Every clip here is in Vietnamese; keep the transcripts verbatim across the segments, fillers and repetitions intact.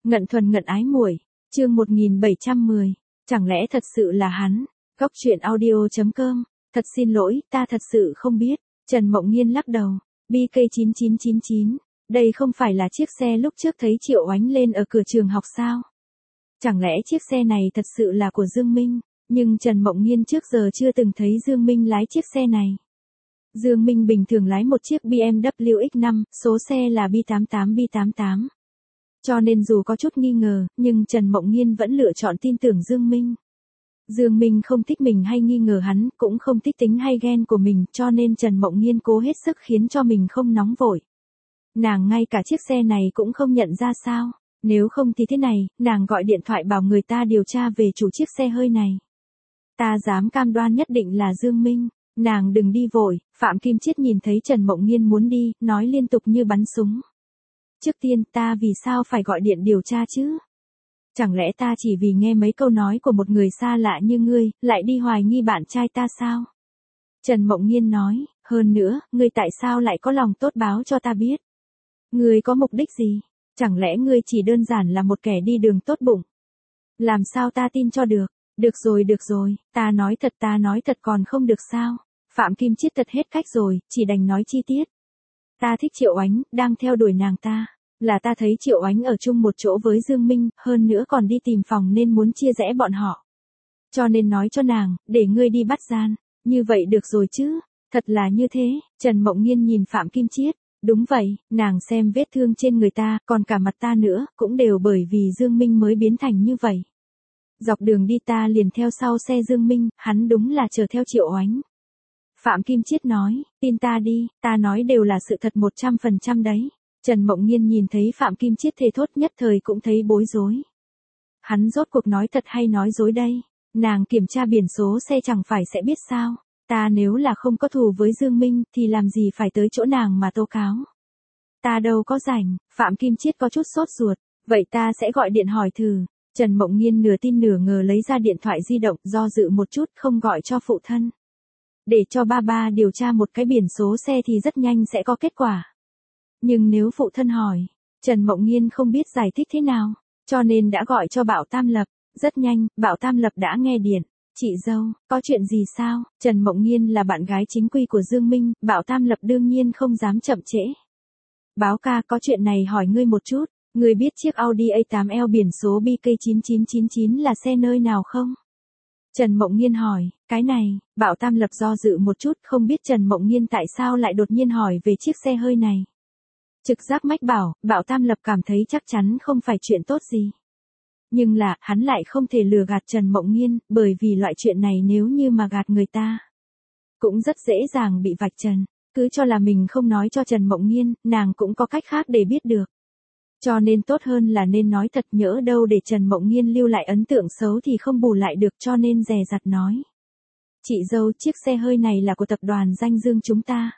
Ngận thuần ngận ái muội, chương một nghìn bảy trăm mười, chẳng lẽ thật sự là hắn? Góc truyện audio chấm com, thật xin lỗi, ta thật sự không biết. Trần Mộng Nhiên lắc đầu, bê ca chín chín chín chín, đây không phải là chiếc xe lúc trước thấy Triệu Oánh lên ở cửa trường học sao? Chẳng lẽ chiếc xe này thật sự là của Dương Minh? Nhưng Trần Mộng Nhiên trước giờ chưa từng thấy Dương Minh lái chiếc xe này. Dương Minh bình thường lái một chiếc bê em vê ích năm, số xe là B tám tám B tám tám. Cho nên dù có chút nghi ngờ, nhưng Trần Mộng Nhiên vẫn lựa chọn tin tưởng Dương Minh. Dương Minh không thích mình hay nghi ngờ hắn, cũng không thích tính hay ghen của mình, cho nên Trần Mộng Nhiên cố hết sức khiến cho mình không nóng vội. Nàng ngay cả chiếc xe này cũng không nhận ra sao? Nếu không thì thế này, nàng gọi điện thoại bảo người ta điều tra về chủ chiếc xe hơi này. Ta dám cam đoan nhất định là Dương Minh. Nàng đừng đi vội, Phạm Kim Chiết nhìn thấy Trần Mộng Nhiên muốn đi, nói liên tục như bắn súng. Trước tiên ta vì sao phải gọi điện điều tra chứ? Chẳng lẽ ta chỉ vì nghe mấy câu nói của một người xa lạ như ngươi, lại đi hoài nghi bạn trai ta sao? Trần Mộng Nhiên nói, hơn nữa, ngươi tại sao lại có lòng tốt báo cho ta biết? Ngươi có mục đích gì? Chẳng lẽ ngươi chỉ đơn giản là một kẻ đi đường tốt bụng? Làm sao ta tin cho được? Được rồi được rồi, ta nói thật ta nói thật còn không được sao? Phạm Kim Chiết thật hết cách rồi, chỉ đành nói chi tiết. Ta thích Triệu Oánh, đang theo đuổi nàng ta. Là ta thấy Triệu Oánh ở chung một chỗ với Dương Minh, hơn nữa còn đi tìm phòng nên muốn chia rẽ bọn họ. Cho nên nói cho nàng, để ngươi đi bắt gian. Như vậy được rồi chứ, thật là như thế. Trần Mộng Nhiên nhìn Phạm Kim Chiết. Đúng vậy, nàng xem vết thương trên người ta, còn cả mặt ta nữa, cũng đều bởi vì Dương Minh mới biến thành như vậy. Dọc đường đi ta liền theo sau xe Dương Minh, hắn đúng là chờ theo Triệu Oánh. Phạm Kim Chiết nói, tin ta đi, ta nói đều là sự thật một trăm phần trăm đấy. Trần Mộng Nhiên nhìn thấy Phạm Kim Chiết thề thốt nhất thời cũng thấy bối rối. Hắn rốt cuộc nói thật hay nói dối đây? Nàng kiểm tra biển số xe chẳng phải sẽ biết sao? Ta nếu là không có thù với Dương Minh thì làm gì phải tới chỗ nàng mà tố cáo? Ta đâu có rảnh, Phạm Kim Chiết có chút sốt ruột, vậy ta sẽ gọi điện hỏi thử. Trần Mộng Nhiên nửa tin nửa ngờ lấy ra điện thoại di động, do dự một chút không gọi cho phụ thân. Để cho ba ba điều tra một cái biển số xe thì rất nhanh sẽ có kết quả. Nhưng nếu phụ thân hỏi, Trần Mộng Nhiên không biết giải thích thế nào, cho nên đã gọi cho Bảo Tam Lập. Rất nhanh, Bảo Tam Lập đã nghe điện. Chị dâu, có chuyện gì sao? Trần Mộng Nhiên là bạn gái chính quy của Dương Minh, Bảo Tam Lập đương nhiên không dám chậm trễ. Báo ca, có chuyện này hỏi ngươi một chút. Ngươi biết chiếc Audi A tám L biển số bê ca chín chín chín chín là xe nơi nào không? Trần Mộng Nhiên hỏi, cái này, Bảo Tam Lập do dự một chút, không biết Trần Mộng Nhiên tại sao lại đột nhiên hỏi về chiếc xe hơi này. Trực giác mách bảo, Bảo Tam Lập cảm thấy chắc chắn không phải chuyện tốt gì. Nhưng là, hắn lại không thể lừa gạt Trần Mộng Nhiên, bởi vì loại chuyện này nếu như mà gạt người ta, cũng rất dễ dàng bị vạch trần. Cứ cho là mình không nói cho Trần Mộng Nhiên, nàng cũng có cách khác để biết được. Cho nên tốt hơn là nên nói thật, nhỡ đâu để Trần Mộng Nhiên lưu lại ấn tượng xấu thì không bù lại được, cho nên dè dặt nói. Chị dâu, chiếc xe hơi này là của tập đoàn Danh Dương chúng ta.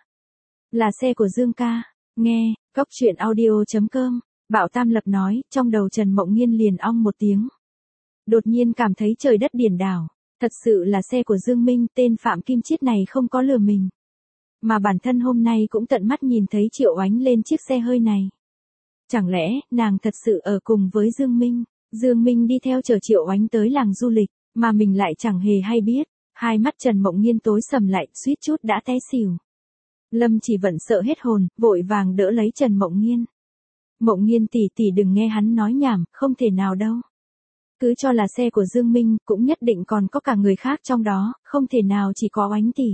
Là xe của Dương ca. Nghe, góc truyện audio chấm com, Bảo Tam Lập nói, trong đầu Trần Mộng Nhiên liền ong một tiếng. Đột nhiên cảm thấy trời đất điển đảo, thật sự là xe của Dương Minh, tên Phạm Kim Chiết này không có lừa mình. Mà bản thân hôm nay cũng tận mắt nhìn thấy Triệu Oánh lên chiếc xe hơi này. Chẳng lẽ, nàng thật sự ở cùng với Dương Minh? Dương Minh đi theo chở Triệu Oánh tới làng du lịch, mà mình lại chẳng hề hay biết. Hai mắt Trần Mộng Nhiên tối sầm lại, suýt chút đã té xỉu. Lâm Chỉ Vận sợ hết hồn, vội vàng đỡ lấy Trần Mộng Nhiên. Mộng Nhiên tỷ tỷ đừng nghe hắn nói nhảm, không thể nào đâu. Cứ cho là xe của Dương Minh, cũng nhất định còn có cả người khác trong đó, không thể nào chỉ có Oánh tỷ.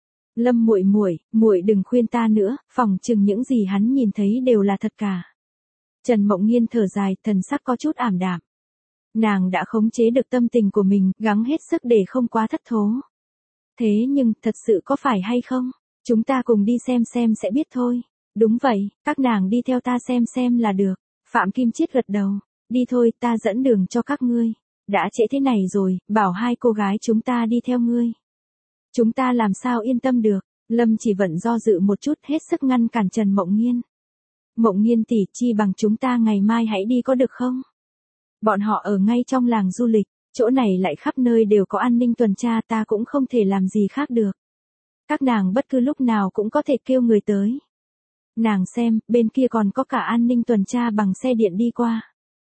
Lâm muội muội, muội đừng khuyên ta nữa, phỏng chừng những gì hắn nhìn thấy đều là thật cả. Trần Mộng Nhiên thở dài, thần sắc có chút ảm đạm. Nàng đã khống chế được tâm tình của mình, gắng hết sức để không quá thất thố. Thế nhưng, thật sự có phải hay không? Chúng ta cùng đi xem xem sẽ biết thôi. Đúng vậy, các nàng đi theo ta xem xem là được. Phạm Kim Chiết gật đầu. Đi thôi, ta dẫn đường cho các ngươi. Đã trễ thế này rồi, bảo hai cô gái chúng ta đi theo ngươi. Chúng ta làm sao yên tâm được? Lâm Chỉ Vận do dự một chút, hết sức ngăn cản Trần Mộng Nhiên. Mộng Nhiên tỷ, chi bằng chúng ta ngày mai hãy đi có được không? Bọn họ ở ngay trong làng du lịch, chỗ này lại khắp nơi đều có an ninh tuần tra, ta cũng không thể làm gì khác được. Các nàng bất cứ lúc nào cũng có thể kêu người tới. Nàng xem, bên kia còn có cả an ninh tuần tra bằng xe điện đi qua.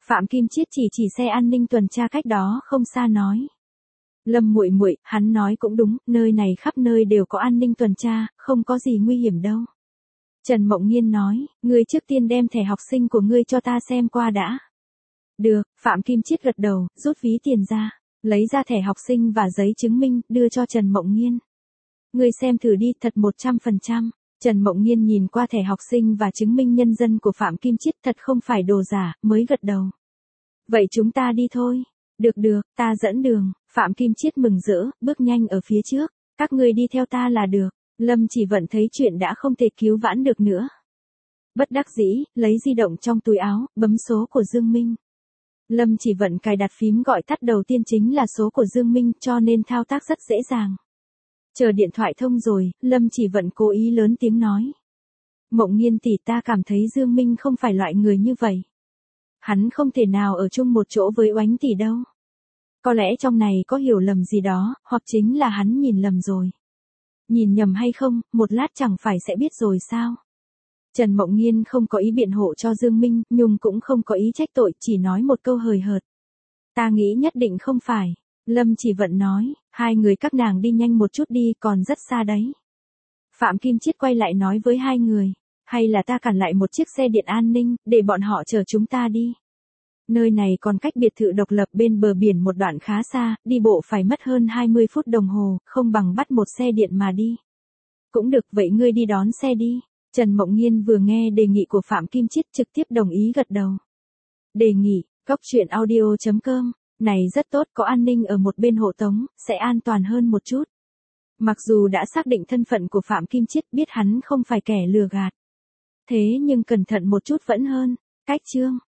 Phạm Kim Chiết chỉ chỉ xe an ninh tuần tra cách đó không xa nói. Lâm muội muội, hắn nói cũng đúng, nơi này khắp nơi đều có an ninh tuần tra, không có gì nguy hiểm đâu. Trần Mộng Nhiên nói, ngươi trước tiên đem thẻ học sinh của ngươi cho ta xem qua đã. Được, Phạm Kim Chiết gật đầu, rút ví tiền ra, lấy ra thẻ học sinh và giấy chứng minh, đưa cho Trần Mộng Nhiên. Ngươi xem thử đi, thật một trăm phần trăm. Trần Mộng Nhiên nhìn qua thẻ học sinh và chứng minh nhân dân của Phạm Kim Chiết thật không phải đồ giả, mới gật đầu. Vậy chúng ta đi thôi. Được được, ta dẫn đường. Phạm Kim Chiết mừng rỡ, bước nhanh ở phía trước. Các ngươi đi theo ta là được. Lâm Chỉ Vận thấy chuyện đã không thể cứu vãn được nữa. Bất đắc dĩ, lấy di động trong túi áo, bấm số của Dương Minh. Lâm Chỉ Vận cài đặt phím gọi tắt đầu tiên chính là số của Dương Minh, cho nên thao tác rất dễ dàng. Chờ điện thoại thông rồi, Lâm Chỉ Vận cố ý lớn tiếng nói. Mộng Nhiên tỷ, ta cảm thấy Dương Minh không phải loại người như vậy. Hắn không thể nào ở chung một chỗ với Oánh tỷ đâu. Có lẽ trong này có hiểu lầm gì đó, hoặc chính là hắn nhìn lầm rồi. Nhìn nhầm hay không, một lát chẳng phải sẽ biết rồi sao. Trần Mộng Nhiên không có ý biện hộ cho Dương Minh, Nhung cũng không có ý trách tội, chỉ nói một câu hời hợt. Ta nghĩ nhất định không phải. Lâm Chỉ Vận nói, hai người các nàng đi nhanh một chút đi, còn rất xa đấy. Phạm Kim Chiết quay lại nói với hai người, hay là ta cản lại một chiếc xe điện an ninh, để bọn họ chở chúng ta đi. Nơi này còn cách biệt thự độc lập bên bờ biển một đoạn khá xa, đi bộ phải mất hơn hai mươi phút đồng hồ, không bằng bắt một xe điện mà đi. Cũng được, vậy ngươi đi đón xe đi. Trần Mộng Nhiên vừa nghe đề nghị của Phạm Kim Chiết trực tiếp đồng ý gật đầu. Đề nghị, góc truyện audio chấm com, này rất tốt, có an ninh ở một bên hộ tống, sẽ an toàn hơn một chút. Mặc dù đã xác định thân phận của Phạm Kim Chiết, biết hắn không phải kẻ lừa gạt. Thế nhưng cẩn thận một chút vẫn hơn. Cách chương